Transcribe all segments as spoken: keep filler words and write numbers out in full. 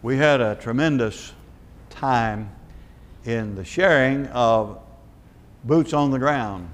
we had a tremendous time in the sharing of boots on the ground.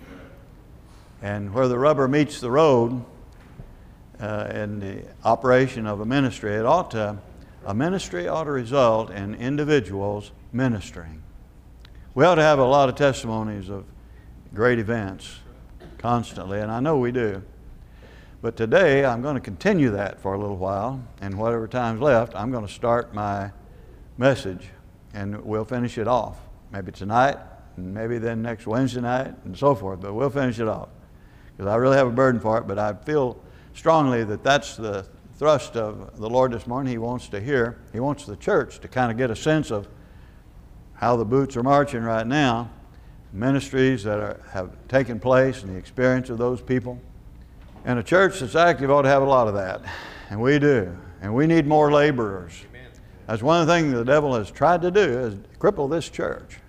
And where the rubber meets the road uh, in the operation of a ministry, it ought to, a ministry ought to result in individuals ministering. We ought to have a lot of testimonies of great events constantly, and I know we do. But today I'm going to continue that for a little while, and whatever time's left, I'm going to start my message, and we'll finish it off. Maybe tonight, and maybe then next Wednesday night, and so forth, but we'll finish it off. Because I really have a burden for it, but I feel strongly that that's the thrust of the Lord this morning. He wants to hear, He wants the church to kind of get a sense of how the boots are marching right now, ministries that are, have taken place and the experience of those people. And a church that's active ought to have a lot of that. And we do. And we need more laborers. Amen. That's one of the things the devil has tried to do, is cripple this church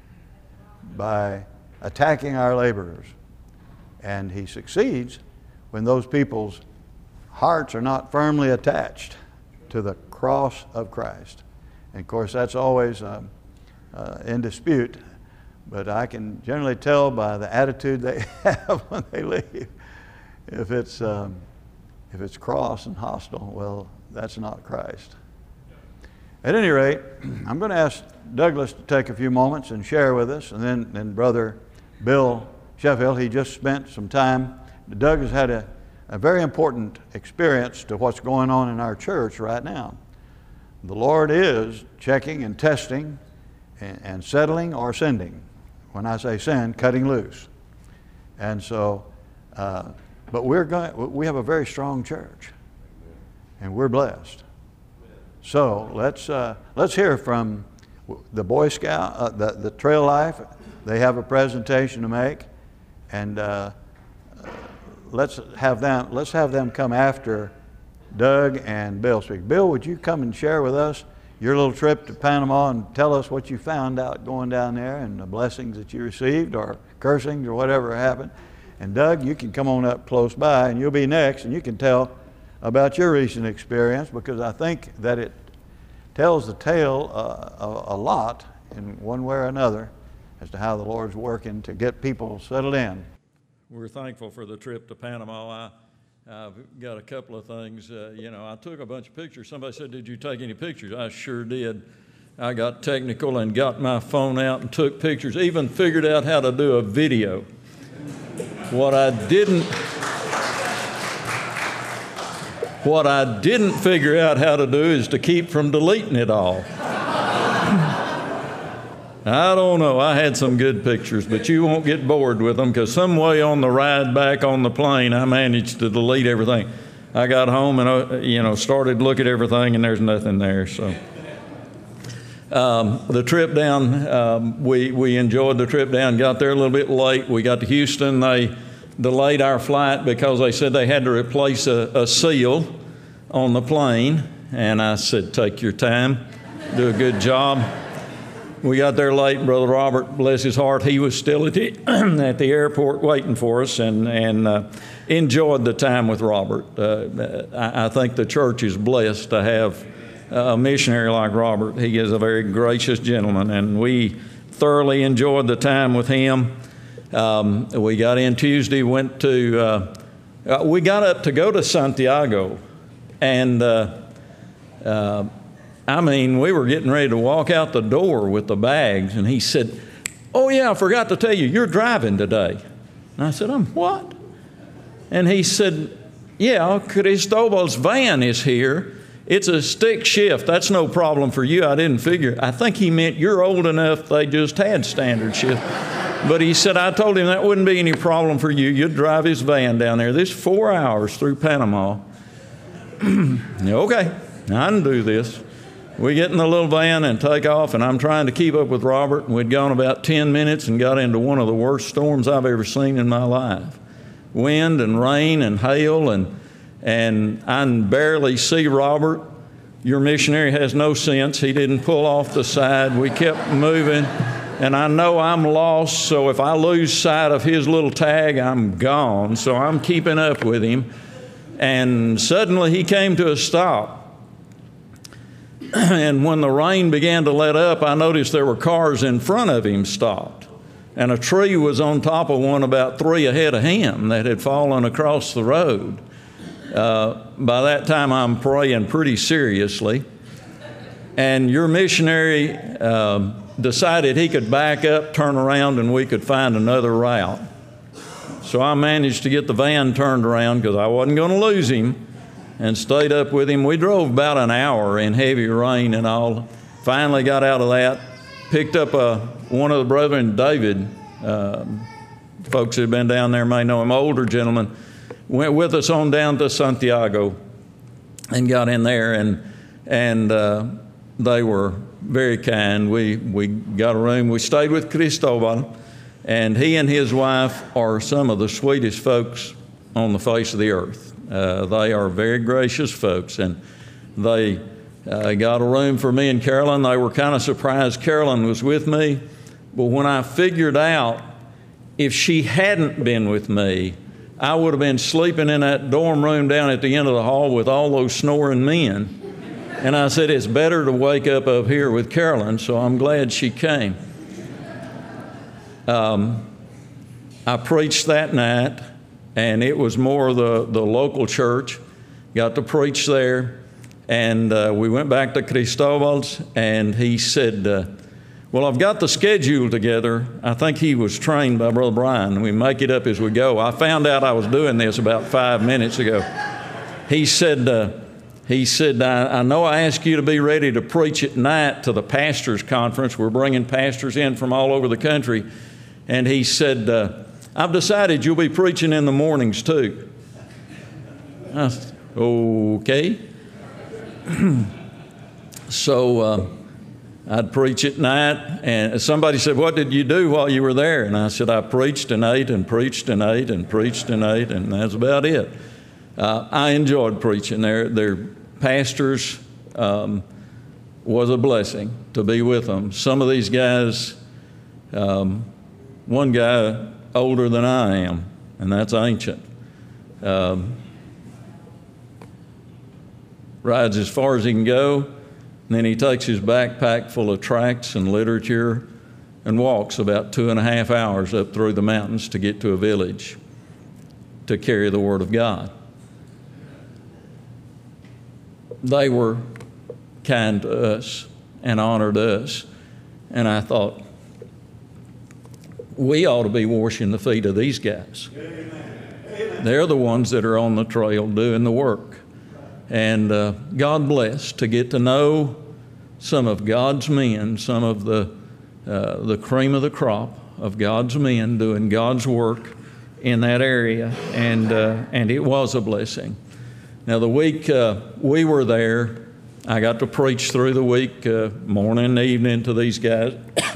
by attacking our laborers. And he succeeds when those people's hearts are not firmly attached to the cross of Christ. And of course, that's always uh, uh, in dispute. But I can generally tell by the attitude they have when they leave. If it's, um, if it's cross and hostile, well, that's not Christ. At any rate, I'm going to ask Douglas to take a few moments and share with us, and then, then Brother Bill Sheffield, he just spent some time. Doug has had a, a very important experience to what's going on in our church right now. The Lord is checking and testing and, and settling or sending. When I say send, cutting loose. And so, uh, but we're going, we have a very strong church, and we're blessed. So let's uh, let's hear from the Boy Scout, uh, the the Trail Life. They have a presentation to make, and uh, let's have them let's have them come after Doug and Bill speak. Bill, would you come and share with us your little trip to Panama and tell us what you found out going down there and the blessings that you received, or cursings, or whatever happened? And Doug, you can come on up close by, and you'll be next, and you can tell about your recent experience, because I think that it tells the tale uh, a, a lot in one way or another as to how the Lord's working to get people settled in. We're thankful for the trip to Panama. I, I've got a couple of things. Uh, you know, I took a bunch of pictures. Somebody said, did you take any pictures? I sure did. I got technical and got my phone out and took pictures, even figured out how to do a video. What I didn't, what I didn't figure out how to do is to keep from deleting it all. I don't know. I had some good pictures, but you won't get bored with them, because some way on the ride back on the plane, I managed to delete everything. I got home and, uh, you know, started to look at everything, and there's nothing there. So um, the trip down, um, we, we enjoyed the trip down, got there a little bit late. We got to Houston. They delayed our flight because they said they had to replace a, a seal on the plane. And I said, take your time, do a good job. We got there late. Brother Robert, bless his heart, he was still at the, at the airport waiting for us, and, and uh, enjoyed the time with Robert. Uh, I, I think the church is blessed to have a missionary like Robert. He is a very gracious gentleman, and we thoroughly enjoyed the time with him. Um, we got in Tuesday, went to, uh, uh, we got up to go to Santiago, and uh, uh, I mean, we were getting ready to walk out the door with the bags, and he said, oh yeah, I forgot to tell you, you're driving today. And I said, I'm what? And he said, yeah, Cristobal's van is here. It's a stick shift. That's no problem for you. I didn't figure. I think he meant you're old enough they just had standard shift. But he said, I told him that wouldn't be any problem for you. You'd drive his van down there. This four hours through Panama. Okay, I can do this. We get in the little van and take off, and I'm trying to keep up with Robert, and we'd gone about ten minutes and got into one of the worst storms I've ever seen in my life. Wind and rain and hail, and and I can barely see Robert. Your missionary has no sense. He didn't pull off the side. We kept moving, and I know I'm lost, so if I lose sight of his little tag, I'm gone. So I'm keeping up with him, and suddenly he came to a stop. And when the rain began to let up, I noticed there were cars in front of him stopped. And a tree was on top of one about three ahead of him that had fallen across the road. Uh, by that time, I'm praying pretty seriously. And your missionary uh, decided he could back up, turn around, and we could find another route. So I managed to get the van turned around because I wasn't going to lose him, and stayed up with him. We drove about an hour in heavy rain and all. Finally got out of that, picked up a, one of the brethren, David. Uh, folks who have been down there may know him, older gentleman, went with us on down to Santiago and got in there, and and uh, they were very kind. We, we got a room. We stayed with Cristobal, and he and his wife are some of the sweetest folks on the face of the earth. Uh, they are very gracious folks, and they uh, got a room for me and Carolyn. They were kind of surprised Carolyn was with me, but when I figured out if she hadn't been with me, I would have been sleeping in that dorm room down at the end of the hall with all those snoring men. And I said, it's better to wake up up here with Carolyn, so I'm glad she came. Um, I preached that night. And it was more the, the local church. Got to preach there. And uh, we went back to Cristobal's, and he said, uh, well, I've got the schedule together. I think he was trained by Brother Brian. We make it up as we go. I found out I was doing this about five minutes ago. He said, uh, he said, I, I know I asked you to be ready to preach at night to the pastors' conference. We're bringing pastors in from all over the country. And he said, uh, I've decided you'll be preaching in the mornings too. I said, okay. So uh, I'd preach at night, and somebody said, what did you do while you were there? And I said, I preached and ate and preached and ate and preached and ate, and that's about it. Uh, I enjoyed preaching there. Their pastors um, was a blessing to be with them. Some of these guys, um, one guy older than I am, and that's ancient. Um, rides as far as he can go, and then he takes his backpack full of tracts and literature and walks about two and a half hours up through the mountains to get to a village to carry the Word of God. They were kind to us and honored us, and I thought, we ought to be washing the feet of these guys. Amen. They're the ones that are on the trail doing the work. And uh, God bless to get to know some of God's men, some of the, uh, the cream of the crop of God's men doing God's work in that area. And, uh, and it was a blessing. Now, the week uh, we were there, I got to preach through the week, uh, morning and evening to these guys.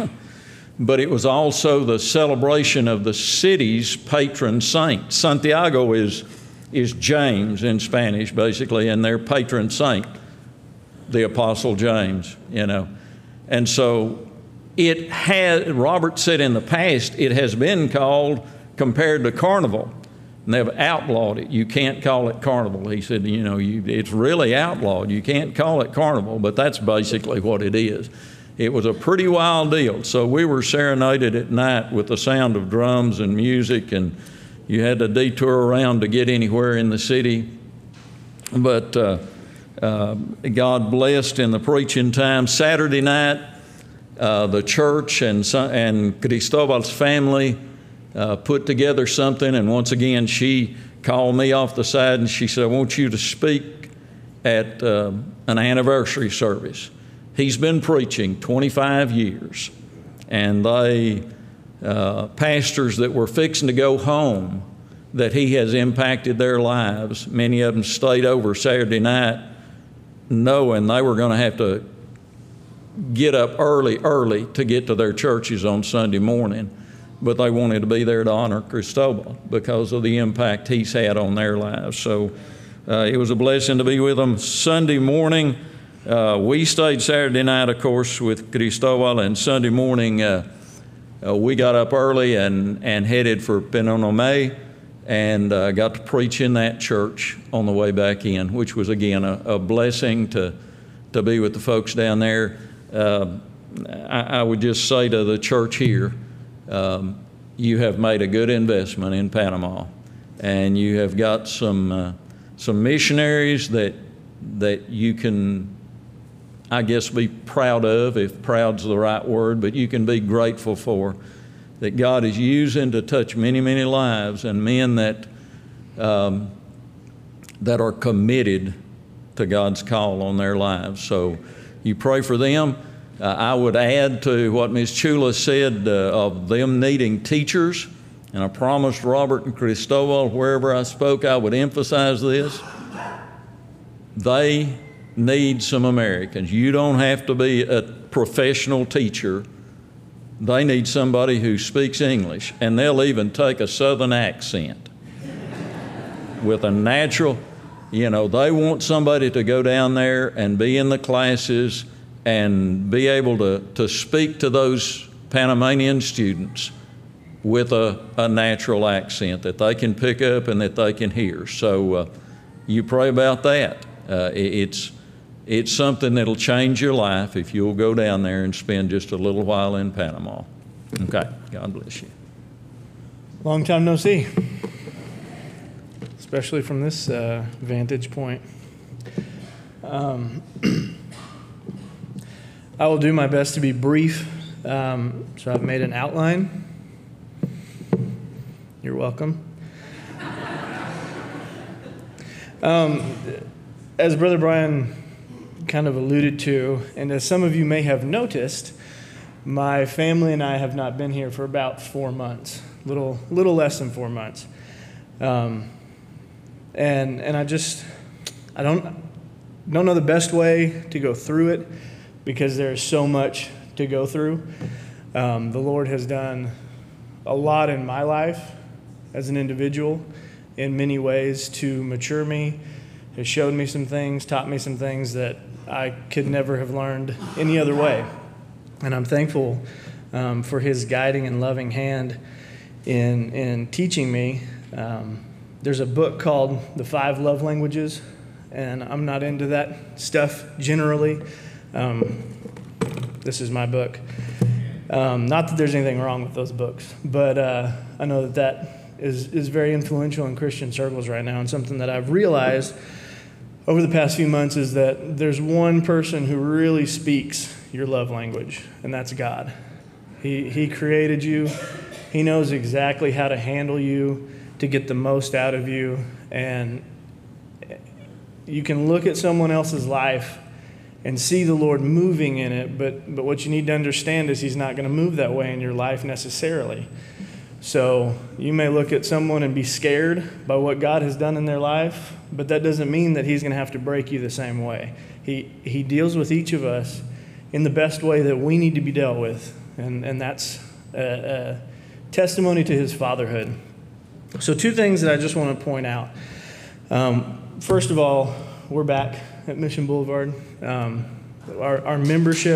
But it was also the celebration of the city's patron saint. Santiago is, is James in Spanish, basically, and their patron saint, the Apostle James, you know. And so it had, Robert said in the past, it has been called, compared to carnival. And they've outlawed it. You can't call it carnival. He said, you know, you, it's really outlawed. You can't call it carnival, but that's basically what it is. It was a pretty wild deal. So we were serenaded at night with the sound of drums and music, and you had to detour around to get anywhere in the city. But uh, uh, God blessed in the preaching time. Saturday night, uh, the church and, and Cristobal's family uh, put together something, and once again she called me off the side and she said, I want you to speak at uh, an anniversary service. He's been preaching twenty-five years, and they, uh, pastors that were fixing to go home, that he has impacted their lives. Many of them stayed over Saturday night knowing they were going to have to get up early, early to get to their churches on Sunday morning, but they wanted to be there to honor Cristobal because of the impact he's had on their lives. So uh, it was a blessing to be with them. Sunday morning, Uh, we stayed Saturday night, of course, with Cristobal, and Sunday morning uh, uh, we got up early and, and headed for Penonomé, and uh, got to preach in that church on the way back in, which was, again, a, a blessing to, to be with the folks down there. Uh, I, I would just say to the church here, um, you have made a good investment in Panama, and you have got some uh, some missionaries that that you can, I guess, be proud of, if proud's the right word, but you can be grateful for, that God is using to touch many, many lives, and men that um, that are committed to God's call on their lives. So you pray for them. Uh, I would add to what Miz Chula said uh, of them needing teachers, and I promised Robert and Cristobal wherever I spoke I would emphasize this. They need some Americans. You don't have to be a professional teacher. They need somebody who speaks English, and they'll even take a Southern accent with a natural, you know, they want somebody to go down there and be in the classes and be able to, to speak to those Panamanian students with a, a natural accent that they can pick up and that they can hear. So uh, you pray about that. Uh, it's, it's something that'll change your life if you'll go down there and spend just a little while in Panama. Okay, God bless you. Long time no see, especially from this uh, vantage point. Um, I will do my best to be brief. Um, so I've made an outline. You're welcome. Um, as Brother Brian kind of alluded to, and as some of you may have noticed, my family and I have not been here for about four months, little little less than four months. Um, and and I just, I don't, don't know the best way to go through it, because there's so much to go through. Um, the Lord has done a lot in my life as an individual in many ways to mature me, has showed me some things, taught me some things that I could never have learned any other way. And I'm thankful um, for his guiding and loving hand in, in teaching me. Um, there's a book called The Five Love Languages, and I'm not into that stuff generally. Um, this is my book. Um, not that there's anything wrong with those books, but uh, I know that that is, is very influential in Christian circles right now, and something that I've realized over the past few months is that there's one person who really speaks your love language, and that's God. He, he created you. He knows exactly how to handle you to get the most out of you, and you can look at someone else's life and see the Lord moving in it, but, but what you need to understand is he's not going to move that way in your life necessarily. So you may look at someone and be scared by what God has done in their life, but that doesn't mean that he's going to have to break you the same way. He, he deals with each of us in the best way that we need to be dealt with, and, and that's a, a testimony to his fatherhood. So two things that I just want to point out. Um, first of all, we're back at Mission Boulevard. Um, our, our membership...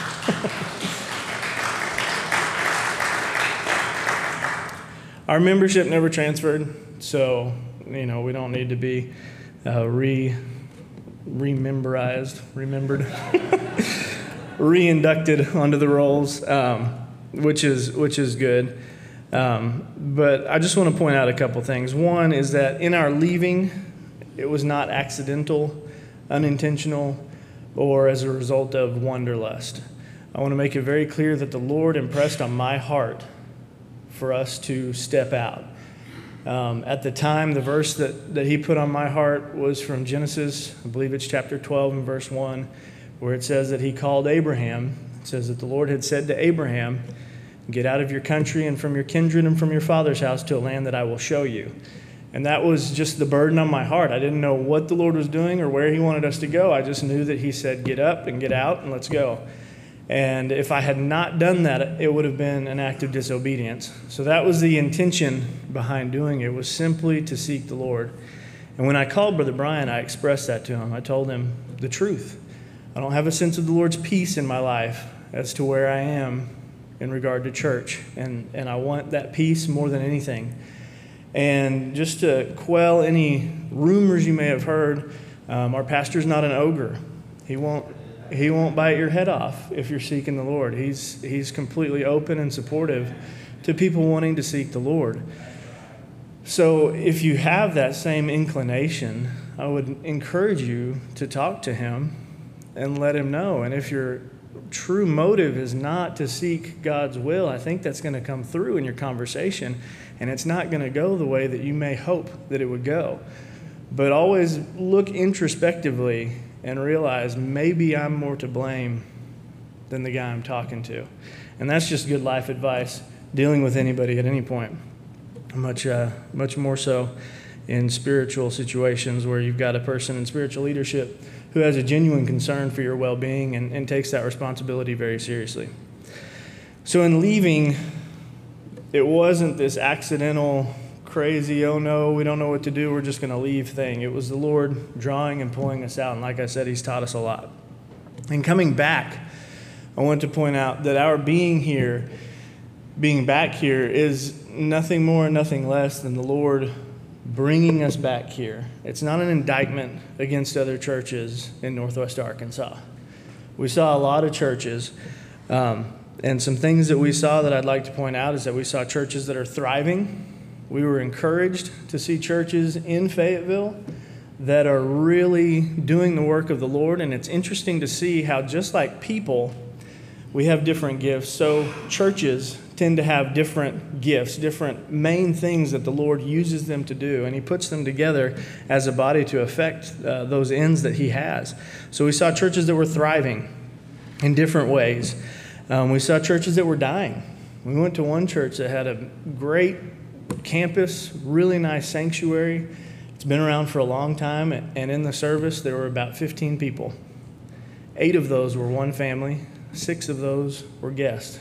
Our membership never transferred, so, you know, we don't need to be uh, re, rememberized, remembered, re-inducted onto the rolls, um, which is which is good. Um, but I just want to point out a couple things. One is that in our leaving, it was not accidental, unintentional, or as a result of wanderlust. I want to make it very clear that the Lord impressed on my heart for us to step out. Um, at the time, the verse that, that he put on my heart was from Genesis, I believe it's chapter twelve and verse one, where it says that he called Abraham. It says that the Lord had said to Abraham, "Get out of your country and from your kindred and from your father's house to a land that I will show you." And that was just the burden on my heart. I didn't know what the Lord was doing or where he wanted us to go. I just knew that he said, "Get up and get out and let's go." And if I had not done that, it would have been an act of disobedience. So that was the intention behind doing it, was simply to seek the Lord. And when I called Brother Brian, I expressed that to him. I told him the truth. I don't have a sense of the Lord's peace in my life as to where I am in regard to church. And, and I want that peace more than anything. And just to quell any rumors you may have heard, um, our pastor's not an ogre. He won't He won't bite your head off if you're seeking the Lord. He's, he's completely open and supportive to people wanting to seek the Lord. So if you have that same inclination, I would encourage you to talk to him and let him know. And if your true motive is not to seek God's will, I think that's going to come through in your conversation, and it's not going to go the way that you may hope that it would go. But always look introspectively and realize maybe I'm more to blame than the guy I'm talking to. And that's just good life advice, dealing with anybody at any point. Much, uh, much more so in spiritual situations where you've got a person in spiritual leadership who has a genuine concern for your well-being and, and takes that responsibility very seriously. So in leaving, it wasn't this accidental, crazy, oh no, we don't know what to do, we're just going to leave thing. It was the Lord drawing and pulling us out. And like I said, he's taught us a lot. And coming back, I want to point out that our being here, being back here, is nothing more and nothing less than the Lord bringing us back here. It's not an indictment against other churches in Northwest Arkansas. We saw a lot of churches, um, and some things that we saw that I'd like to point out is that we saw churches that are thriving. We were encouraged to see churches in Fayetteville that are really doing the work of the Lord, and it's interesting to see how just like people, we have different gifts. So churches tend to have different gifts, different main things that the Lord uses them to do, and he puts them together as a body to affect uh, those ends that he has. So we saw churches that were thriving in different ways. Um, we saw churches that were dying. We went to one church that had a great campus, really nice sanctuary. It's been around for a long time, and in the service there were about fifteen people. Eight of those were one family. Six of those were guests.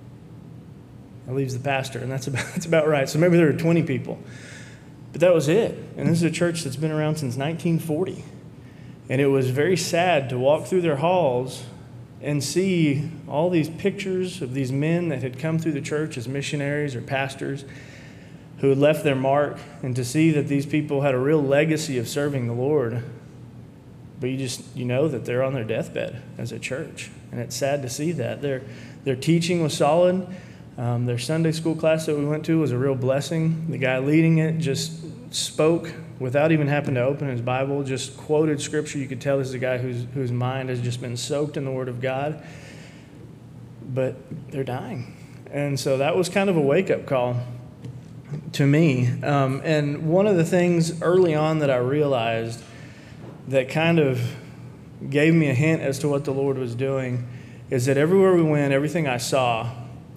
That leaves the pastor, and that's about, that's about right. So maybe there were twenty people. But that was it. And this is a church that's been around since nineteen forty. And it was very sad to walk through their halls and see all these pictures of these men that had come through the church as missionaries or pastors who had left their mark, and to see that these people had a real legacy of serving the Lord. But you just, you know that they're on their deathbed as a church. And it's sad to see that. Their, their teaching was solid. Um, their Sunday school class that we went to was a real blessing. The guy leading it just spoke without even having to open his Bible, just quoted scripture. You could tell this is a guy whose, whose mind has just been soaked in the Word of God. But they're dying. And so that was kind of a wake-up call to me. Um, and one of the things early on that I realized that kind of gave me a hint as to what the Lord was doing is that everywhere we went, everything I saw,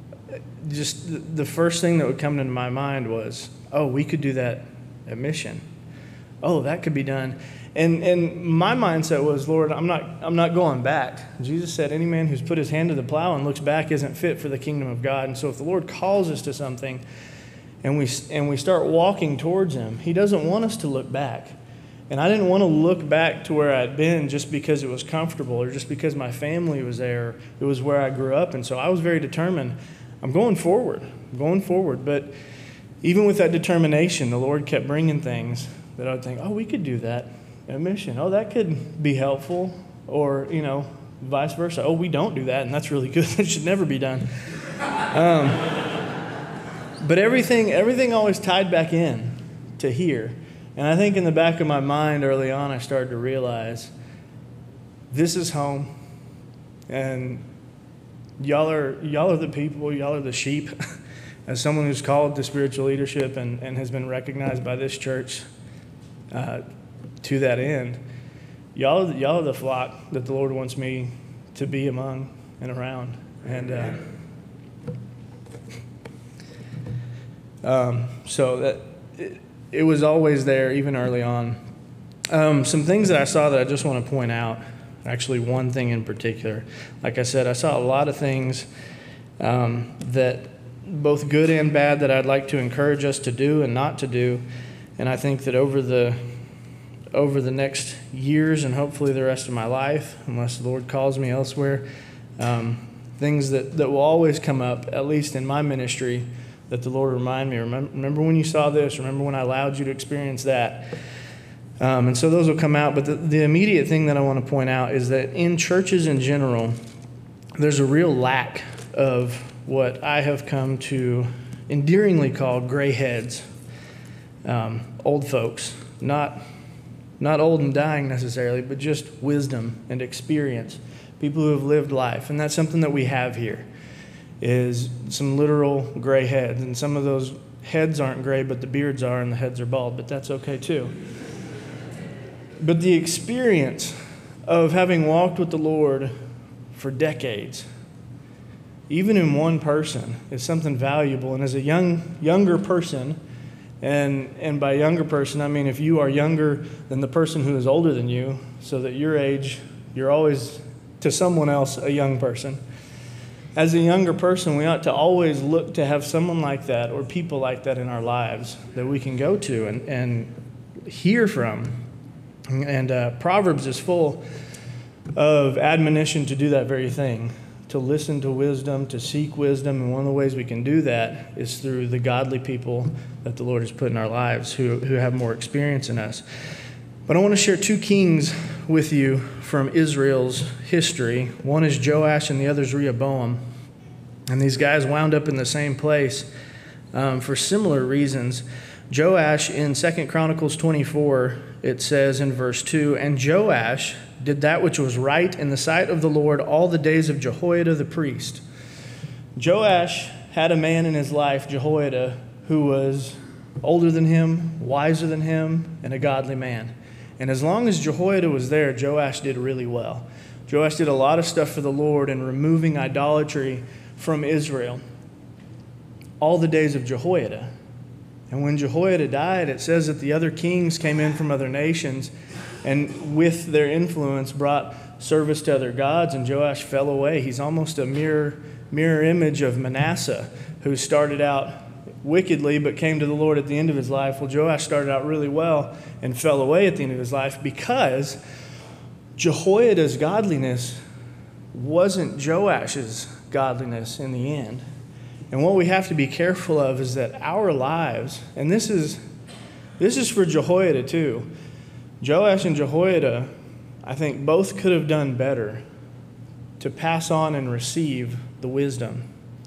just the first thing that would come into my mind was, oh, we could do that at Mission. Oh, that could be done. And and my mindset was, Lord, I'm not I'm not going back. Jesus said, any man who's put his hand to the plow and looks back isn't fit for the kingdom of God. And so if the Lord calls us to something and we and we start walking towards him, he doesn't want us to look back. And I didn't want to look back to where I'd been just because it was comfortable or just because my family was there. It was where I grew up. And so I was very determined. I'm going forward. I'm going forward. But even with that determination, the Lord kept bringing things that I would think, oh, we could do that at Mission. Oh, that could be helpful. Or, you know, vice versa. Oh, we don't do that, and that's really good. That should never be done. Um, but everything, everything always tied back in to here. And I think in the back of my mind early on, I started to realize this is home. And y'all are y'all are the people, y'all are the sheep. As someone who's called to spiritual leadership and, and has been recognized by this church uh, to that end, y'all, y'all are the flock that the Lord wants me to be among and around. And uh, um, so that... It, It was always there, even early on. Um, some things that I saw that I just want to point out, actually one thing in particular. Like I said, I saw a lot of things um, that both good and bad that I'd like to encourage us to do and not to do. And I think that over the over the next years and hopefully the rest of my life, unless the Lord calls me elsewhere, um, things that, that will always come up, at least in my ministry, that the Lord remind me, remember, remember when you saw this, remember when I allowed you to experience that. Um, and so those will come out. But the, the immediate thing that I want to point out is that in churches in general, there's a real lack of what I have come to endearingly call gray heads, um, old folks, not not old and dying necessarily, but just wisdom and experience, people who have lived life. And that's something that we have here, is some literal gray heads. And some of those heads aren't gray, but the beards are, and the heads are bald, but that's okay too. But the experience of having walked with the Lord for decades, even in one person, is something valuable. And as a young younger person, and and by younger person, I mean if you are younger than the person who is older than you, so that your age, you're always, to someone else, a young person. As a younger person, we ought to always look to have someone like that or people like that in our lives that we can go to and, and hear from. And uh, Proverbs is full of admonition to do that very thing, to listen to wisdom, to seek wisdom. And one of the ways we can do that is through the godly people that the Lord has put in our lives who, who have more experience than us. But I want to share two kings with you from Israel's history. One is Joash and the other is Rehoboam. And these guys wound up in the same place um, for similar reasons. Joash, in Second Chronicles twenty-four, it says in verse two, "And Joash did that which was right in the sight of the Lord all the days of Jehoiada the priest." Joash had a man in his life, Jehoiada, who was older than him, wiser than him, and a godly man. And as long as Jehoiada was there, Joash did really well. Joash did a lot of stuff for the Lord in removing idolatry from Israel all the days of Jehoiada. And when Jehoiada died, it says that the other kings came in from other nations and with their influence brought service to other gods, and Joash fell away. He's almost a mirror, mirror image of Manasseh, who started out wickedly but came to the Lord at the end of his life. Well, Joash started out really well and fell away at the end of his life because Jehoiada's godliness wasn't Joash's godliness in the end. And what we have to be careful of is that our lives, and this is this is for Jehoiada too. Joash and Jehoiada, I think, both could have done better to pass on and receive the wisdom.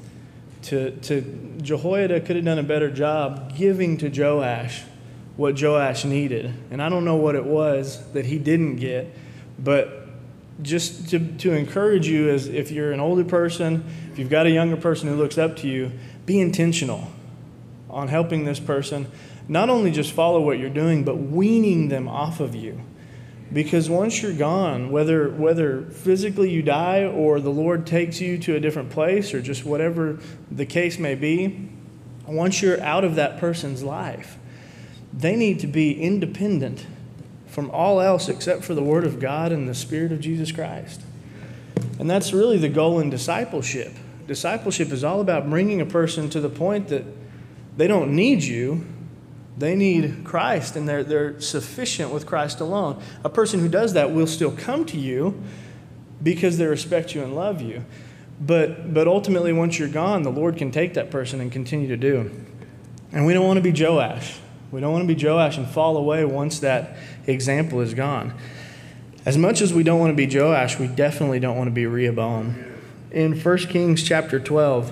To, to Jehoiada could have done a better job giving to Joash what Joash needed. And I don't know what it was that he didn't get, but just to, to encourage you, as if you're an older person, if you've got a younger person who looks up to you, be intentional on helping this person. Not only just follow what you're doing, but weaning them off of you. Because once you're gone, whether whether physically you die or the Lord takes you to a different place or just whatever the case may be, once you're out of that person's life, they need to be independent from all else except for the Word of God and the Spirit of Jesus Christ. And that's really the goal in discipleship. Discipleship is all about bringing a person to the point that they don't need you. They need Christ, and they're, they're sufficient with Christ alone. A person who does that will still come to you because they respect you and love you. But, but ultimately, once you're gone, the Lord can take that person and continue to do. And we don't want to be Joash. We don't want to be Joash and fall away once that example is gone. As much as we don't want to be Joash, we definitely don't want to be Rehoboam. In First Kings chapter twelve,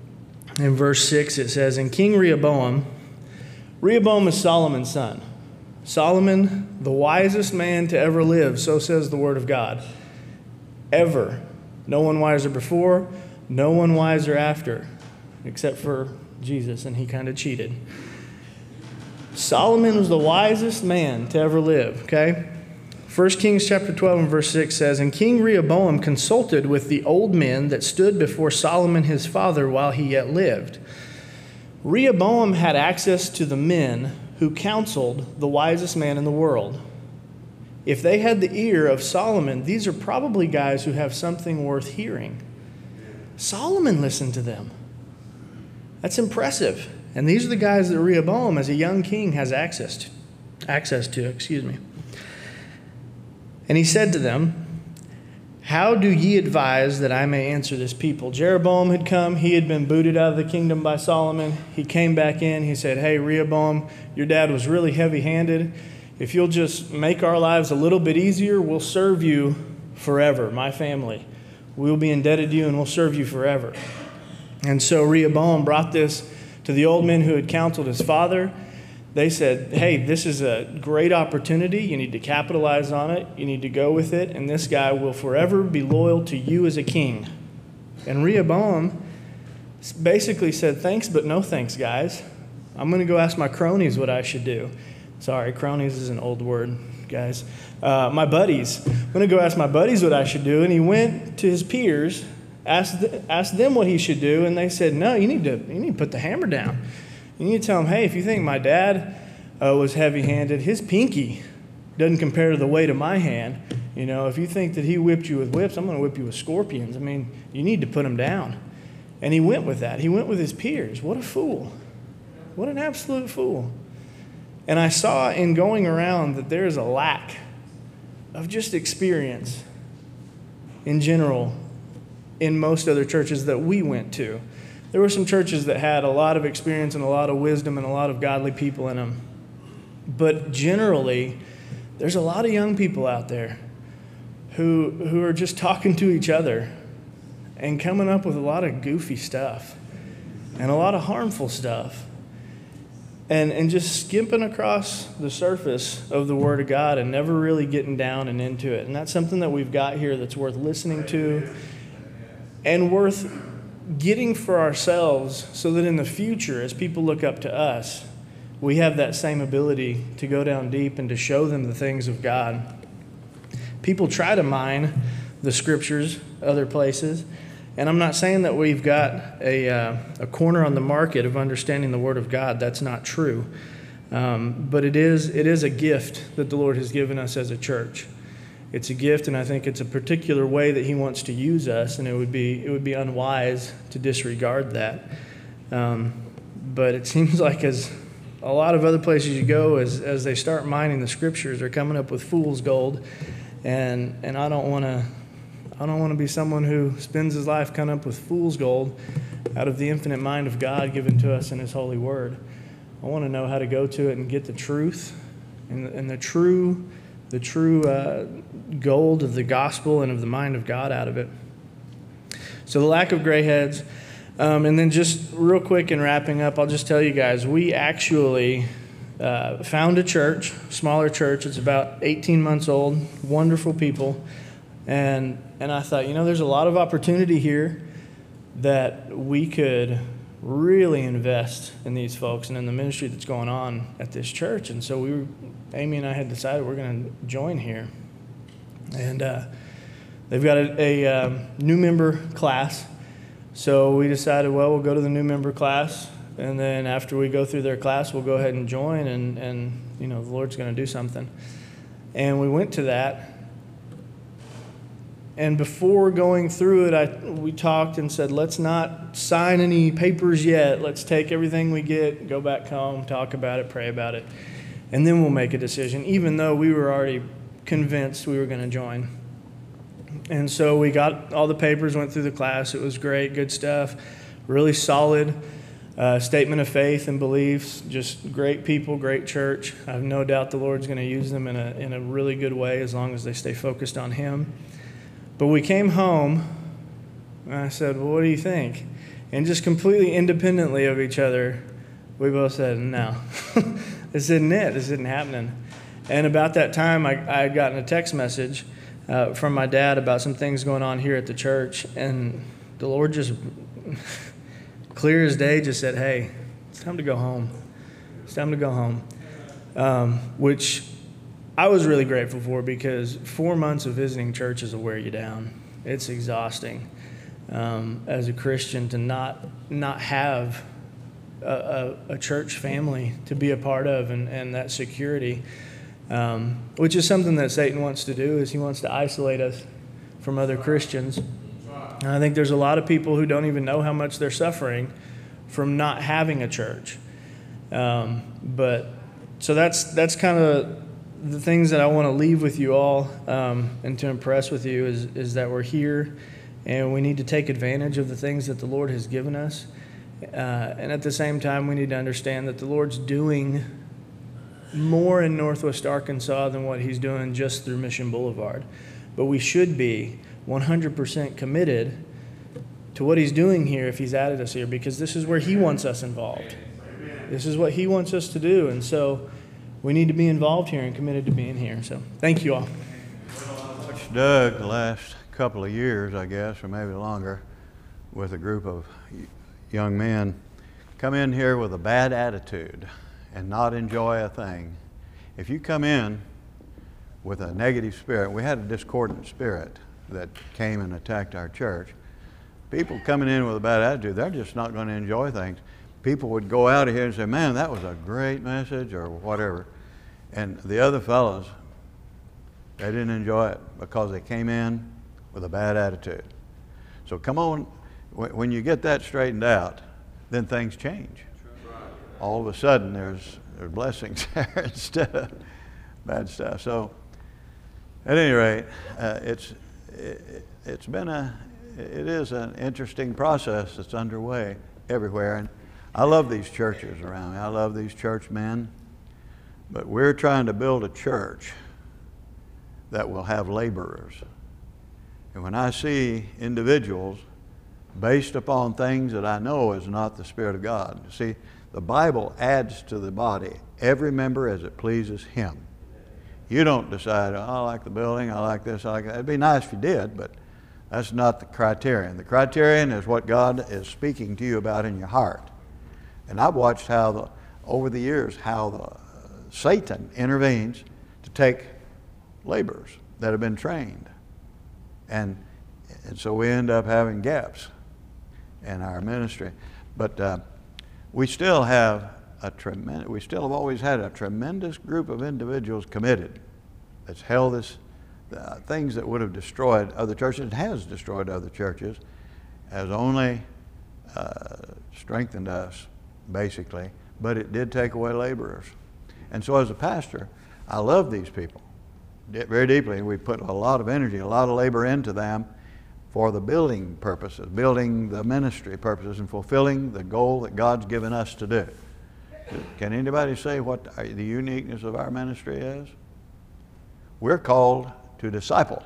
in verse six, it says, "And King Rehoboam," Rehoboam is Solomon's son. Solomon, the wisest man to ever live, so says the Word of God. Ever. No one wiser before, no one wiser after, except for Jesus, and he kind of cheated. Solomon was the wisest man to ever live, okay? First Kings chapter twelve and verse six says, "And King Rehoboam consulted with the old men that stood before Solomon his father while he yet lived." Rehoboam had access to the men who counseled the wisest man in the world. If they had the ear of Solomon, these are probably guys who have something worth hearing. Solomon listened to them. That's impressive. And these are the guys that Rehoboam, as a young king, has access to. Access to, excuse me. And he said to them, "How do ye advise that I may answer this people?" Jeroboam had come. He had been booted out of the kingdom by Solomon. He came back in. He said, "Hey, Rehoboam, your dad was really heavy-handed. if you'll just make our lives a little bit easier, we'll serve you forever, my family. We'll be indebted to you and we'll serve you forever. And so Rehoboam brought this to the old men who had counseled his father. They said, hey, this is a great opportunity. You need to capitalize on it. You need to go with it. And this guy will forever be loyal to you as a king. And Rehoboam basically said, thanks, but no thanks, guys. I'm going to go ask my cronies what I should do. Sorry, cronies is an old word, guys. Uh, my buddies. I'm going to go ask my buddies what I should do. And he went to his peers, asked, th- asked them what he should do. And they said, no, you need to, you need to put the hammer down. You need to tell him, hey, if you think my dad uh, was heavy-handed, his pinky doesn't compare to the weight of my hand. You know, if you think that he whipped you with whips, I'm going to whip you with scorpions. I mean, you need to put him down. And he went with that. He went with his peers. What a fool. What an absolute fool. And I saw in going around that there is a lack of just experience in general in most other churches that we went to. There were some churches that had a lot of experience and a lot of wisdom and a lot of godly people in them. But generally, there's a lot of young people out there who who are just talking to each other and coming up with a lot of goofy stuff and a lot of harmful stuff. And and just skimping across the surface of the Word of God and never really getting down and into it. And that's something that we've got here that's worth listening to and worth getting for ourselves so that in the future, as people look up to us, we have that same ability to go down deep and to show them the things of God. People try to mine the Scriptures other places, and I'm not saying that we've got a, uh, a corner on the market of understanding the Word of God. That's not true. Um, but it is, it is a gift that the Lord has given us as a church. It's a gift, and I think it's a particular way that He wants to use us, and it would be it would be unwise to disregard that. Um, but it seems like as a lot of other places you go, as as they start mining the Scriptures, they're coming up with fool's gold, and and I don't want to I don't want to be someone who spends his life coming up with fool's gold out of the infinite mind of God given to us in His holy Word. I want to know how to go to it and get the truth and and the true. the true uh, gold of the gospel and of the mind of God out of it. So the lack of gray heads. Um, and then just real quick in wrapping up, I'll just tell you guys, we actually uh, found a church, smaller church. It's about eighteen months old, wonderful people. And, and I thought, you know, there's a lot of opportunity here that we could really invest in these folks and in the ministry that's going on at this church. And so we were, Amy and I had decided we're going to join here. And uh, they've got a, a um, new member class. So we decided, well, we'll go to the new member class. And then after we go through their class, we'll go ahead and join. And, and you know, the Lord's going to do something. And we went to that. And before going through it, I, we talked and said, let's not sign any papers yet. Let's take everything we get, go back home, talk about it, pray about it, and then we'll make a decision, even though we were already convinced we were going to join. And so we got all the papers, went through the class. It was great, good stuff, really solid uh, statement of faith and beliefs, just great people, great church. I have no doubt the Lord's going to use them in a in a really good way as long as they stay focused on Him. But we came home, and I said, well, what do you think? And just completely independently of each other, we both said, no, this isn't it. This isn't happening. And about that time, I, I had gotten a text message uh, from my dad about some things going on here at the church. And the Lord just, clear as day, just said, hey, it's time to go home. It's time to go home, um, which I was really grateful for, because four months of visiting churches will wear you down. It's exhausting um, as a Christian to not not have a, a, a church family to be a part of, and, and that security, um, which is something that Satan wants to do, is he wants to isolate us from other Christians. And I think there's a lot of people who don't even know how much they're suffering from not having a church. Um, but so that's that's kind of the things that I want to leave with you all um, and to impress with you is, is that we're here and we need to take advantage of the things that the Lord has given us. Uh, and at the same time, we need to understand that the Lord's doing more in Northwest Arkansas than what he's doing just through Mission Boulevard. But we should be one hundred percent committed to what he's doing here if he's added us here, because this is where he wants us involved. This is what he wants us to do. And so we need to be involved here and committed to being here. So thank you all. Watched Doug the last couple of years, I guess, or maybe longer, with a group of young men come in here with a bad attitude and not enjoy a thing. If you come in with a negative spirit, we had a discordant spirit that came and attacked our church. People coming in with a bad attitude, they're just not going to enjoy things. People would go out of here and say, man, that was a great message, or whatever. And the other fellows, they didn't enjoy it because they came in with a bad attitude. So come on, when you get that straightened out, then things change. All of a sudden, there's, there's blessings there instead of bad stuff. So at any rate, uh, it's, it, it's been a, it is an interesting process that's underway everywhere. And I love these churches around me. I love these church men. But we're trying to build a church that will have laborers. And when I see individuals based upon things that I know is not the Spirit of God, see, the Bible adds to the body every member as it pleases Him. You don't decide, oh, I like the building, I like this, I like that. It'd be nice if you did, but that's not the criterion. The criterion is what God is speaking to you about in your heart. And I've watched how, the, over the years, how the, uh, Satan intervenes to take laborers that have been trained. And, and so we end up having gaps in our ministry. But uh, we still have a tremendous, we still have always had a tremendous group of individuals committed that's held this, uh, things that would have destroyed other churches, it has destroyed other churches, has only uh, strengthened us, basically, but it did take away laborers. And so as a pastor, I love these people very deeply. We put a lot of energy, a lot of labor into them for the building purposes, building the ministry purposes, and fulfilling the goal that God's given us to do. Can anybody say what the uniqueness of our ministry is? We're called to disciple.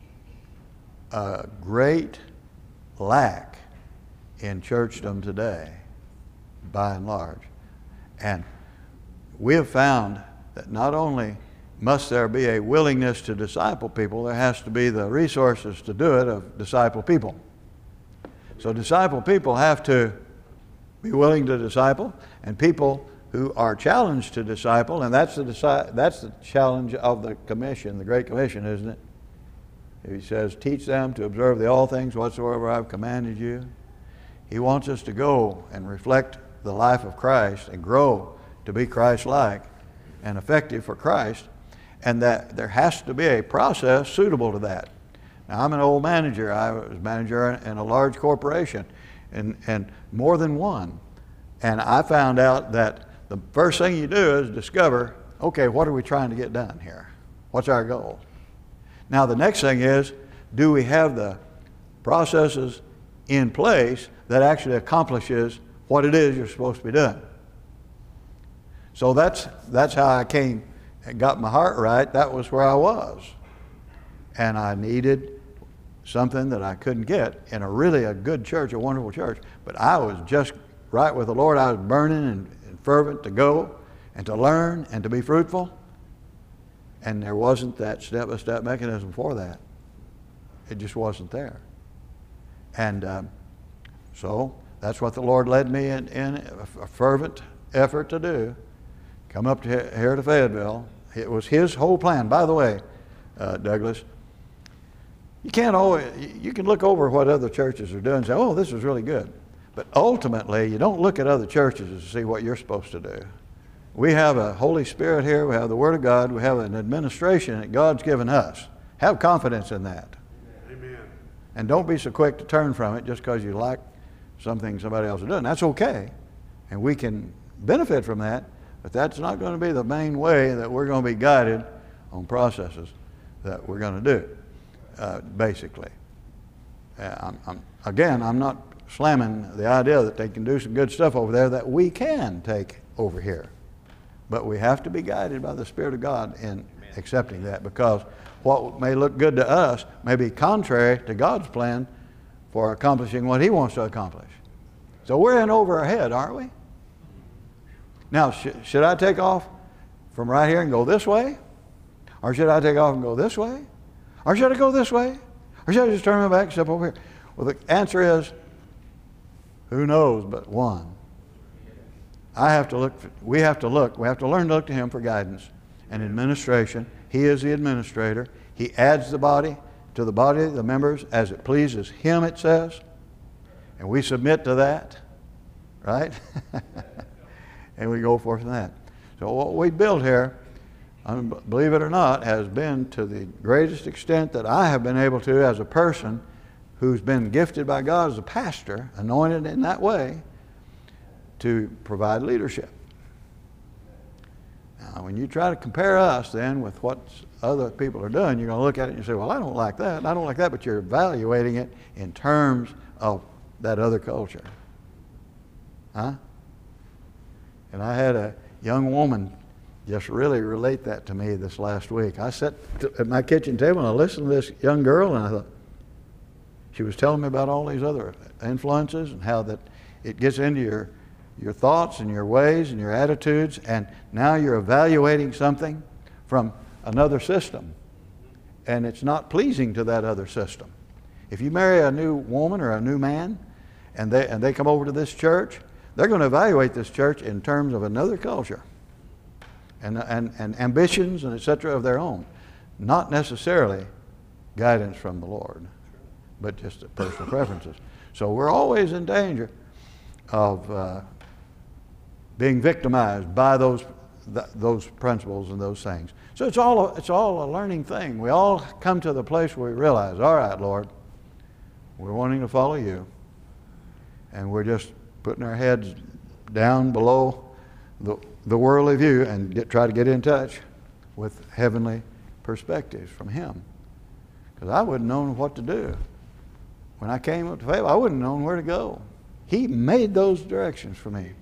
A great lack in churchdom today, by and large. And we have found that not only must there be a willingness to disciple people, there has to be the resources to do it of disciple people. So disciple people have to be willing to disciple, and people who are challenged to disciple, and that's the, deci- that's the challenge of the commission, the Great Commission, isn't it? He says, teach them to observe the all things whatsoever I've commanded you. He wants us to go and reflect the life of Christ and grow to be Christ-like and effective for Christ, and that there has to be a process suitable to that. Now, I'm an old manager. I was manager in a large corporation, and, and more than one. And I found out that the first thing you do is discover, okay, what are we trying to get done here? What's our goal? Now, the next thing is, do we have the processes in place that actually accomplishes what it is you're supposed to be doing? So that's, that's how I came and got my heart right. That was where I was. And I needed something that I couldn't get in a really a good church, a wonderful church. But I was just right with the Lord. I was burning and, and fervent to go and to learn and to be fruitful. And there wasn't that step-by-step mechanism for that. It just wasn't there. And um, so that's what the Lord led me in, in a fervent effort to do. Come up to here to Fayetteville. It was His whole plan. By the way, uh, Douglas, you can't always, you can look over what other churches are doing and say, oh, this is really good. But ultimately, you don't look at other churches to see what you're supposed to do. We have a Holy Spirit here. We have the Word of God. We have an administration that God's given us. Have confidence in that. Amen. And don't be so quick to turn from it just because you like something somebody else is doing. That's okay. And we can benefit from that. But that's not going to be the main way that we're going to be guided on processes that we're going to do, uh, basically. Uh, I'm, I'm, again, I'm not slamming the idea that they can do some good stuff over there that we can take over here. But we have to be guided by the Spirit of God in accepting that, because what may look good to us may be contrary to God's plan for accomplishing what He wants to accomplish. So we're in over our head, aren't we? Now, sh- should I take off from right here and go this way? Or should I take off and go this way? Or should I go this way? Or should I just turn my back and step over here? Well, the answer is, who knows but one. I have to look, for, we have to look, we have to learn to look to Him for guidance and administration. He is the administrator. He adds the body to the body, the members, as it pleases Him, it says. And we submit to that, right? And we go forth from that. So what we build here, um, believe it or not, has been to the greatest extent that I have been able to, as a person who's been gifted by God as a pastor, anointed in that way, to provide leadership. Now, when you try to compare us then with what other people are doing, you're going to look at it and you say, well, I don't like that, I don't like that, but you're evaluating it in terms of that other culture. Huh? And I had a young woman just really relate that to me this last week. I sat at my kitchen table and I listened to this young girl, and I thought, she was telling me about all these other influences and how that it gets into your your thoughts and your ways and your attitudes, and now you're evaluating something from another system, and it's not pleasing to that other system. If you marry a new woman or a new man and they and they come over to this church, they're going to evaluate this church in terms of another culture and and, and ambitions and et cetera of their own, not necessarily guidance from the Lord, but just personal preferences. So we're always in danger of uh, being victimized by those th- those principles and those things. So it's all a, it's all a learning thing. We all come to the place where we realize, all right, Lord, we're wanting to follow You, and we're just putting our heads down below the the worldly view and get, try to get in touch with heavenly perspectives from Him. Because I wouldn't have known what to do. When I came up to faith, I wouldn't have known where to go. He made those directions for me.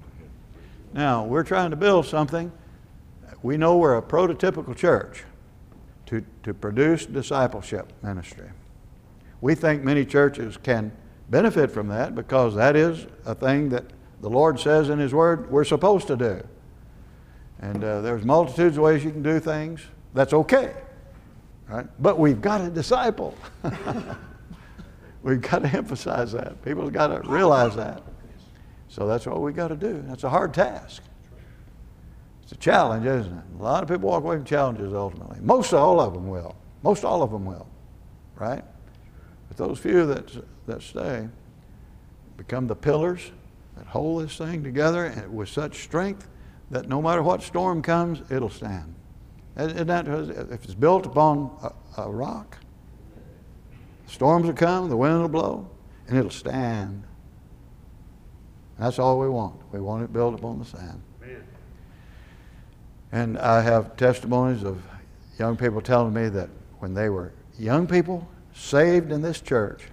Now, we're trying to build something. We know we're a prototypical church to, to produce discipleship ministry. We think many churches can benefit from that because that is a thing that the Lord says in His Word we're supposed to do. And uh, there's multitudes of ways you can do things. That's okay. Right? But we've got to disciple. We've got to emphasize that. People have got to realize that. So that's what we've got to do. That's a hard task. It's a challenge, isn't it? A lot of people walk away from challenges ultimately. Most all of them will. Most all of them will. Right? But those few that, that stay become the pillars that hold this thing together and with such strength that no matter what storm comes, it'll stand. Isn't that, if it's built upon a, a rock, storms will come, the wind will blow, and it'll stand. That's all we want. We want it built upon the sand. Amen. And I have testimonies of young people telling me that when they were young people saved in this church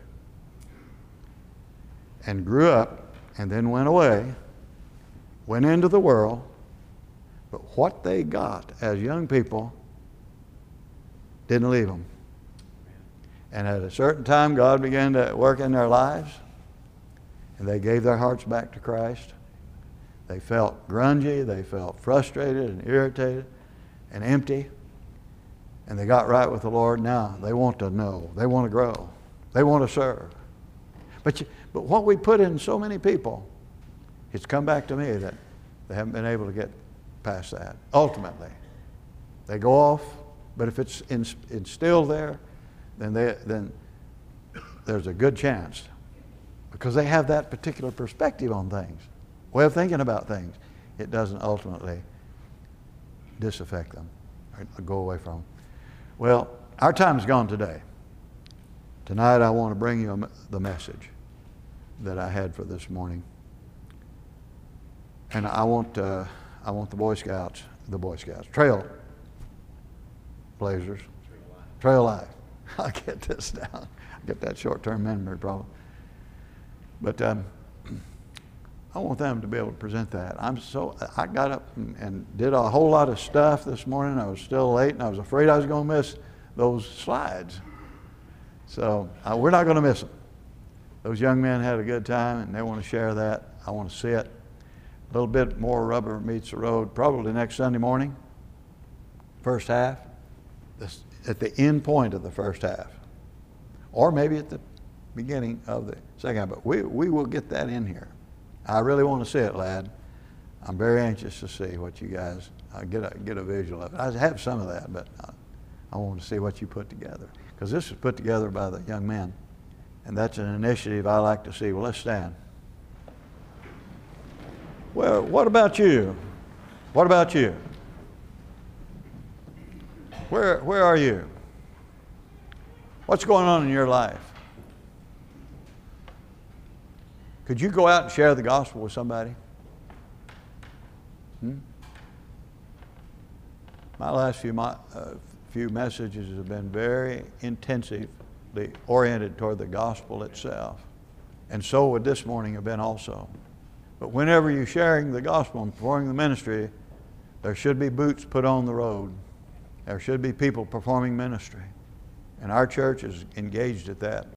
and grew up and then went away, went into the world, but what they got as young people didn't leave them. And at a certain time, God began to work in their lives, and they gave their hearts back to Christ. They felt grungy, they felt frustrated and irritated and empty, and they got right with the Lord. Now they want to know, they want to grow, they want to serve. But, you, but what we put in so many people, it's come back to me that they haven't been able to get past that. Ultimately, they go off, but if it's instilled there, then they, then there's a good chance, because they have that particular perspective on things, way of thinking about things. It doesn't ultimately disaffect them or go away from them. Well, our time's gone today. Tonight I want to bring you a, the message that I had for this morning. And I want uh, I want the Boy Scouts, the Boy Scouts, Trail Blazers, Trail Life. I'll get this down. I'll get that short-term memory problem. But um, I want them to be able to present that. I'm so, I got up and, and did a whole lot of stuff this morning. I was still late and I was afraid I was going to miss those slides. So uh, we're not going to miss them. Those young men had a good time and they want to share that. I want to see it. A little bit more rubber meets the road, probably next Sunday morning, first half, this, at the end point of the first half, or maybe at the beginning of the second half. But we, we will get that in here. I really want to see it, lad. I'm very anxious to see what you guys, uh, get, a, get a visual of it. I have some of that, but uh, I want to see what you put together. Because this was put together by the young men. And that's an initiative I like to see. Well, let's stand. Well, what about you? What about you? Where, where are you? What's going on in your life? Could you go out and share the gospel with somebody? Hmm? My last few, uh, few messages have been very intensively oriented toward the gospel itself. And so would this morning have been also. But whenever you're sharing the gospel and performing the ministry, there should be boots put on the road. There should be people performing ministry. And our church is engaged at that